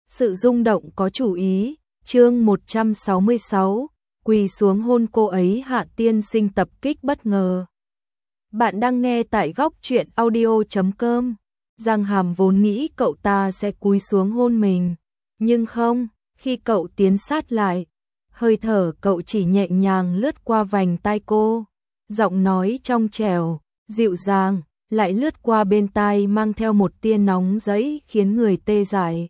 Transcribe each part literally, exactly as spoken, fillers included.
Sự rung động có chủ ý, chương một trăm sáu mươi sáu, quỳ xuống hôn cô ấy. Hạ tiên sinh tập kích bất ngờ. Bạn đang nghe tại góc truyện audio chấm com. Giang Hàm vốn nghĩ cậu ta sẽ cúi xuống hôn mình, nhưng không, khi cậu tiến sát lại, hơi thở cậu chỉ nhẹ nhàng lướt qua vành tai cô, giọng nói trong trẻo, dịu dàng, lại lướt qua bên tai mang theo một tia nóng rẫy khiến người tê dại.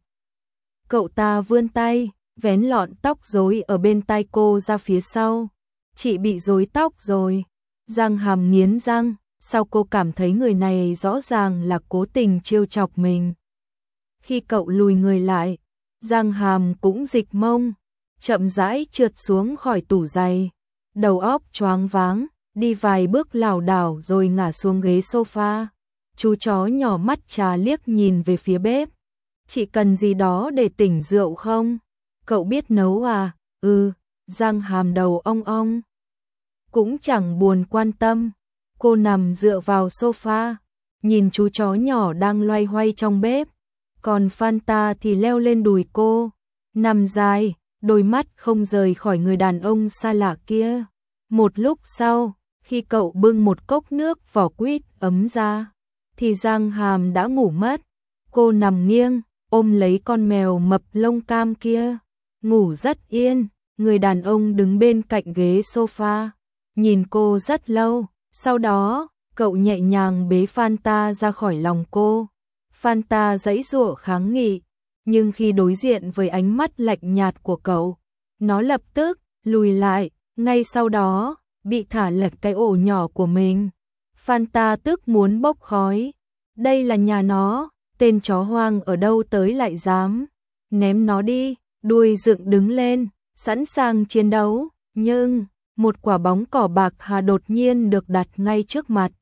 Cậu ta vươn tay, vén lọn tóc rối ở bên tai cô ra phía sau. Chị bị rối tóc rồi. Giang Hàm nghiến răng, sao cô cảm thấy người này rõ ràng là cố tình trêu chọc mình. Khi cậu lùi người lại, Giang Hàm cũng dịch mông, chậm rãi trượt xuống khỏi tủ giày, đầu óc choáng váng, đi vài bước lảo đảo rồi ngả xuống ghế sofa. Chú chó nhỏ mắt trà liếc nhìn về phía bếp. Chị cần gì đó để tỉnh rượu không? Cậu biết nấu à? Ừ, Giang Hàm đầu ong ong. Cũng chẳng buồn quan tâm. Cô nằm dựa vào sofa, nhìn chú chó nhỏ đang loay hoay trong bếp. Còn Fanta thì leo lên đùi cô, nằm dài, đôi mắt không rời khỏi người đàn ông xa lạ kia. Một lúc sau, khi cậu bưng một cốc nước vỏ quýt ấm ra, thì Giang Hàm đã ngủ mất. Cô nằm nghiêng, ôm lấy con mèo mập lông cam kia, ngủ rất yên. Người đàn ông đứng bên cạnh ghế sofa, nhìn cô rất lâu, sau đó, cậu nhẹ nhàng bế Fanta ra khỏi lòng cô. Fanta giãy giụa kháng nghị, nhưng khi đối diện với ánh mắt lạnh nhạt của cậu, nó lập tức lùi lại, ngay sau đó, bị thả lật cái ổ nhỏ của mình. Fanta tức muốn bốc khói, đây là nhà nó. Tên chó hoang ở đâu tới lại dám, ném nó đi, đuôi dựng đứng lên, sẵn sàng chiến đấu, nhưng một quả bóng cỏ bạc hà đột nhiên được đặt ngay trước mặt.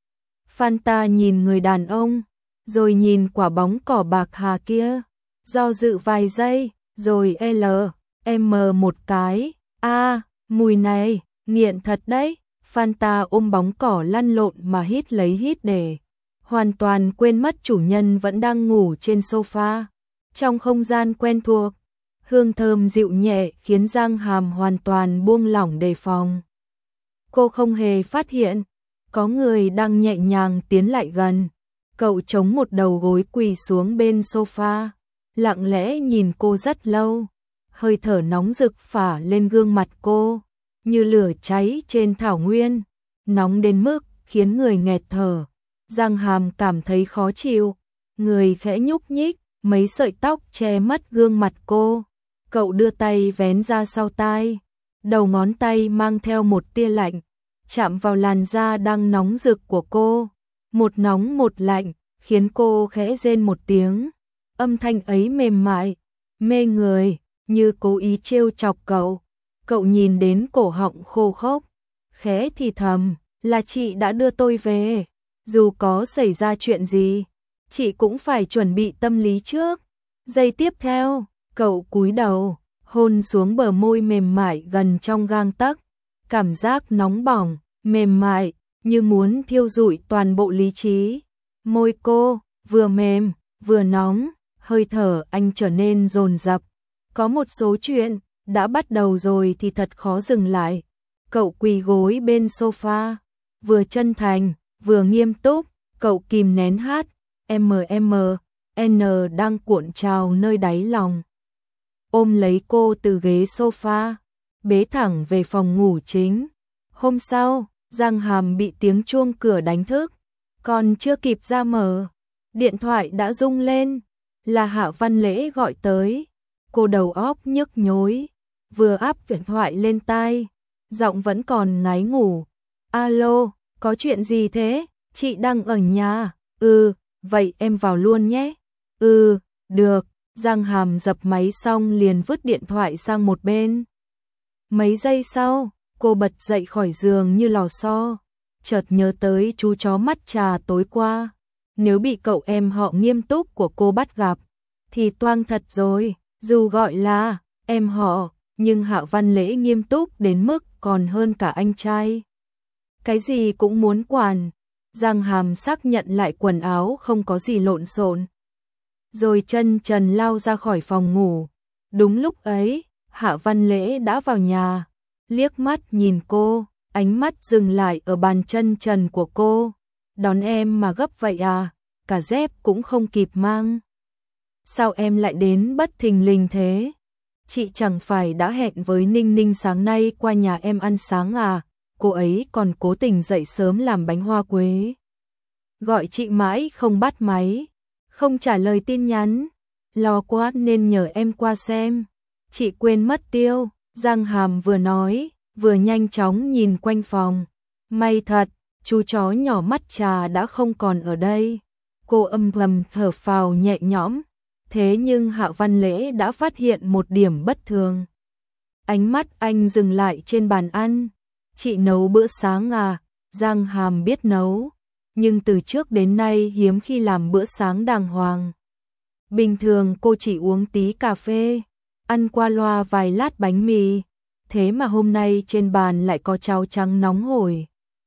Fanta nhìn người đàn ông, rồi nhìn quả bóng cỏ bạc hà kia, do dự vài giây, rồi L, M một cái, a, mùi này, nghiện thật đấy. Fanta ôm bóng cỏ lăn lộn mà hít lấy hít để hoàn toàn quên mất chủ nhân vẫn đang ngủ trên sofa. Trong không gian quen thuộc, hương thơm dịu nhẹ khiến Giang Hàm hoàn toàn buông lỏng đề phòng. Cô không hề phát hiện có người đang nhẹ nhàng tiến lại gần. Cậu chống một đầu gối quỳ xuống bên sofa, lặng lẽ nhìn cô rất lâu. Hơi thở nóng rực phả lên gương mặt cô, như lửa cháy trên thảo nguyên, nóng đến mức khiến người nghẹt thở. Giang Hàm cảm thấy khó chịu, người khẽ nhúc nhích, mấy sợi tóc che mất gương mặt cô. Cậu đưa tay vén ra sau tai, đầu ngón tay mang theo một tia lạnh, chạm vào làn da đang nóng rực của cô. Một nóng một lạnh, khiến cô khẽ rên một tiếng. Âm thanh ấy mềm mại, mê người, như cố ý trêu chọc cậu. Cậu nhìn đến cổ họng khô khốc, khẽ thì thầm, là chị đã đưa tôi về. Dù có xảy ra chuyện gì, chị cũng phải chuẩn bị tâm lý trước. Giây tiếp theo, cậu cúi đầu, hôn xuống bờ môi mềm mại gần trong gang tấc. Cảm giác nóng bỏng, mềm mại, như muốn thiêu rụi toàn bộ lý trí. Môi cô, vừa mềm, vừa nóng, hơi thở anh trở nên dồn dập. Có một số chuyện, đã bắt đầu rồi thì thật khó dừng lại. Cậu quỳ gối bên sofa, vừa chân thành, vừa nghiêm túc, cậu kìm nén hát, M M, N đang cuộn trào nơi đáy lòng. Ôm lấy cô từ ghế sofa, bế thẳng về phòng ngủ chính. Hôm sau, Giang Hàm bị tiếng chuông cửa đánh thức, còn chưa kịp ra mở, điện thoại đã rung lên, là Hạ Văn Lễ gọi tới. Cô đầu óc nhức nhối, vừa áp điện thoại lên tai, giọng vẫn còn ngáy ngủ. Alo, có chuyện gì thế? Chị đang ở nhà. Ừ, vậy em vào luôn nhé. Ừ, được. Giang Hàm dập máy xong liền vứt điện thoại sang một bên. Mấy giây sau, cô bật dậy khỏi giường như lò xo, chợt nhớ tới chú chó mắt trà tối qua. Nếu bị cậu em họ nghiêm túc của cô bắt gặp, thì toang thật rồi. Dù gọi là em họ, nhưng Hạ Văn Lễ nghiêm túc đến mức còn hơn cả anh trai. Cái gì cũng muốn quản. Giang Hàm xác nhận lại quần áo không có gì lộn xộn. rồi chân trần lao ra khỏi phòng ngủ. Đúng lúc ấy, Hạ Văn Lễ đã vào nhà, liếc mắt nhìn cô, ánh mắt dừng lại ở bàn chân trần của cô. Đón em mà gấp vậy à, cả dép cũng không kịp mang. Sao em lại đến bất thình lình thế? Chị chẳng phải đã hẹn với Ninh Ninh sáng nay qua nhà em ăn sáng à? Cô ấy còn cố tình dậy sớm làm bánh hoa quế. Gọi chị mãi không bắt máy, không trả lời tin nhắn. Lo quá nên nhờ em qua xem. Chị quên mất tiêu. Giang Hàm vừa nói, vừa nhanh chóng nhìn quanh phòng. May thật, chú chó nhỏ mắt trà đã không còn ở đây. Cô âm thầm thở phào nhẹ nhõm. Thế nhưng Hạ Văn Lễ đã phát hiện một điểm bất thường. Ánh mắt anh dừng lại trên bàn ăn. Chị nấu bữa sáng à? Giang Hàm biết nấu, nhưng từ trước đến nay hiếm khi làm bữa sáng đàng hoàng. Bình thường cô chỉ uống tí cà phê, ăn qua loa vài lát bánh mì. Thế mà hôm nay trên bàn lại có cháo trắng nóng hổi,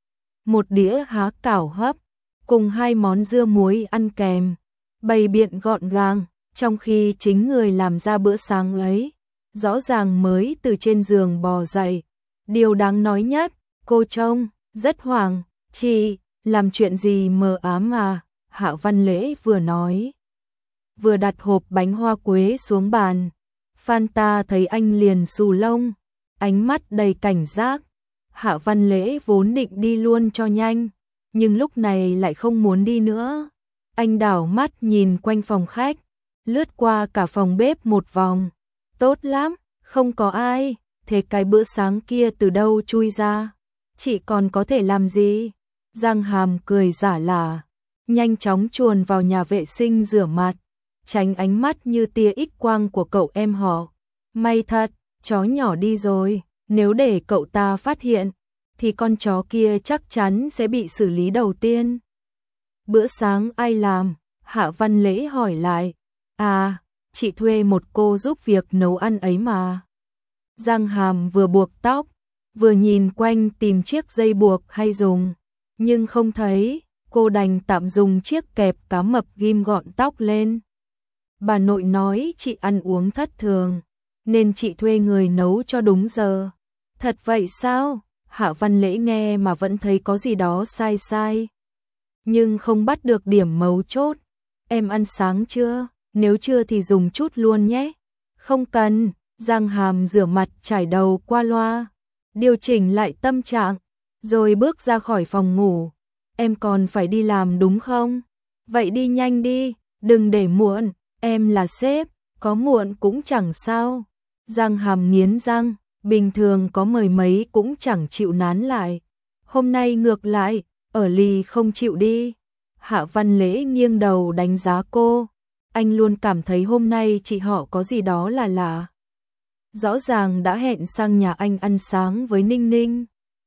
một đĩa há cảo hấp, cùng hai món dưa muối ăn kèm, bày biện gọn gàng. Trong khi chính người làm ra bữa sáng ấy, rõ ràng mới từ trên giường bò dậy. Điều đáng nói nhất, cô trông rất hoảng. Chị, làm chuyện gì mờ ám à? Hạ Văn Lễ vừa nói, vừa đặt hộp bánh hoa quế xuống bàn. Fanta thấy anh liền xù lông, ánh mắt đầy cảnh giác. Hạ Văn Lễ vốn định đi luôn cho nhanh, nhưng lúc này lại không muốn đi nữa. Anh đảo mắt nhìn quanh phòng khách, lướt qua cả phòng bếp một vòng. Tốt lắm, không có ai. Thế cái bữa sáng kia từ đâu chui ra? Chị còn có thể làm gì? Giang Hàm cười giả lả, nhanh chóng chuồn vào nhà vệ sinh rửa mặt, tránh ánh mắt như tia X quang của cậu em họ. May thật, chó nhỏ đi rồi, nếu để cậu ta phát hiện, thì con chó kia chắc chắn sẽ bị xử lý đầu tiên. Bữa sáng ai làm? Hạ Văn Lễ hỏi lại. À, chị thuê một cô giúp việc nấu ăn ấy mà. Giang Hàm vừa buộc tóc, vừa nhìn quanh tìm chiếc dây buộc hay dùng, nhưng không thấy. Cô đành tạm dùng chiếc kẹp cá mập ghim gọn tóc lên. Bà nội nói chị ăn uống thất thường, nên chị thuê người nấu cho đúng giờ. Thật vậy sao? Hạ Văn Lễ nghe mà vẫn thấy có gì đó sai sai, nhưng không bắt được điểm mấu chốt. Em ăn sáng chưa? Nếu chưa thì dùng chút luôn nhé. Không cần. Giang Hàm rửa mặt chải đầu qua loa, điều chỉnh lại tâm trạng, rồi bước ra khỏi phòng ngủ. Em còn phải đi làm đúng không? Vậy đi nhanh đi, đừng để muộn. Em là sếp, có muộn cũng chẳng sao. Giang Hàm nghiến răng, bình thường có mời mấy cũng chẳng chịu nán lại. Hôm nay ngược lại, ở lì không chịu đi. Hạ Văn Lễ nghiêng đầu đánh giá cô. Anh luôn cảm thấy hôm nay chị họ có gì đó là lạ. Rõ ràng đã hẹn sang nhà anh ăn sáng với Ninh Ninh,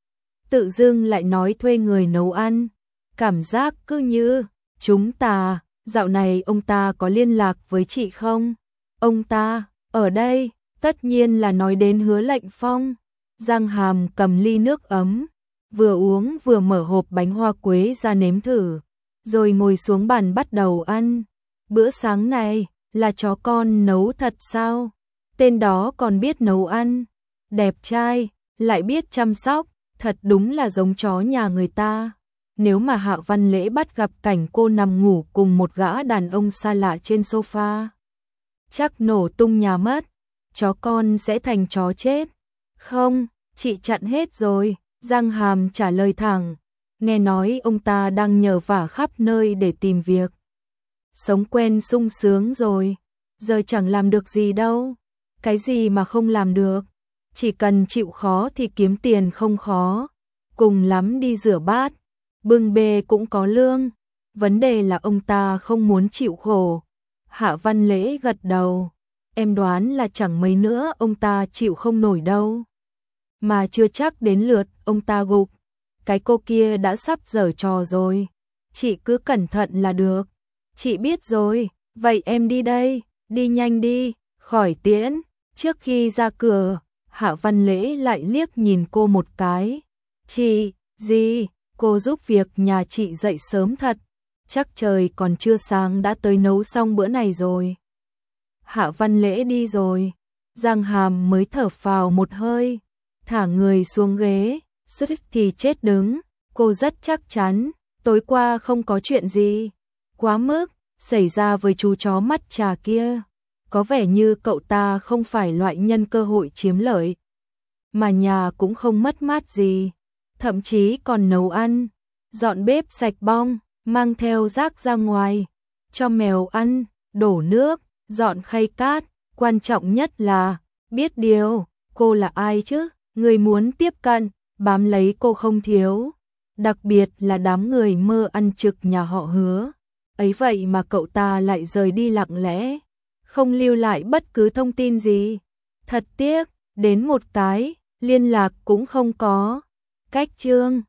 tự dưng lại nói thuê người nấu ăn. Cảm giác cứ như, chúng ta, dạo này ông ta có liên lạc với chị không? Ông ta, ở đây, tất nhiên là nói đến Hứa Lệnh Phong. Giang Hàm cầm ly nước ấm, vừa uống vừa mở hộp bánh hoa quế ra nếm thử, rồi ngồi xuống bàn bắt đầu ăn. Bữa sáng này, là chó con nấu thật sao? Tên đó còn biết nấu ăn, đẹp trai, lại biết chăm sóc, thật đúng là giống chó nhà người ta. Nếu mà Hạ Văn Lễ bắt gặp cảnh cô nằm ngủ cùng một gã đàn ông xa lạ trên sofa, chắc nổ tung nhà mất. Chó con sẽ thành chó chết. Không, chị chặn hết rồi. Giang Hàm trả lời thẳng. Nghe nói ông ta đang nhờ vả khắp nơi để tìm việc. Sống quen sung sướng rồi, giờ chẳng làm được gì đâu. Cái gì mà không làm được? Chỉ cần chịu khó thì kiếm tiền không khó. Cùng lắm đi rửa bát, bưng bê cũng có lương. Vấn đề là ông ta không muốn chịu khổ. Hạ Văn Lễ gật đầu. Em đoán là chẳng mấy nữa ông ta chịu không nổi đâu. Mà chưa chắc đến lượt ông ta gục. Cái cô kia đã sắp giở trò rồi. Chị cứ cẩn thận là được. Chị biết rồi, vậy em đi đây, đi nhanh đi, khỏi tiễn. Trước khi ra cửa, Hạ Văn Lễ lại liếc nhìn cô một cái. Chị, gì? Cô giúp việc nhà chị dậy sớm thật. chắc trời còn chưa sáng đã tới nấu xong bữa này rồi. Hạ Văn Lễ đi rồi, Giang Hàm mới thở phào một hơi, thả người xuống ghế, suýt thì chết đứng, cô rất chắc chắn, tối qua không có chuyện gì quá mức xảy ra với chú chó mắt trà kia. Có vẻ như cậu ta không phải loại nhân cơ hội chiếm lợi, mà nhà cũng không mất mát gì, thậm chí còn nấu ăn, dọn bếp sạch bong, mang theo rác ra ngoài, cho mèo ăn, đổ nước, dọn khay cát, quan trọng nhất là biết điều, cô là ai chứ, người muốn tiếp cận, bám lấy cô không thiếu, đặc biệt là đám người mơ ăn trực nhà họ Hứa. Ấy vậy mà cậu ta lại rời đi lặng lẽ, không lưu lại bất cứ thông tin gì. Thật tiếc, đến một cái liên lạc cũng không có. Cách chương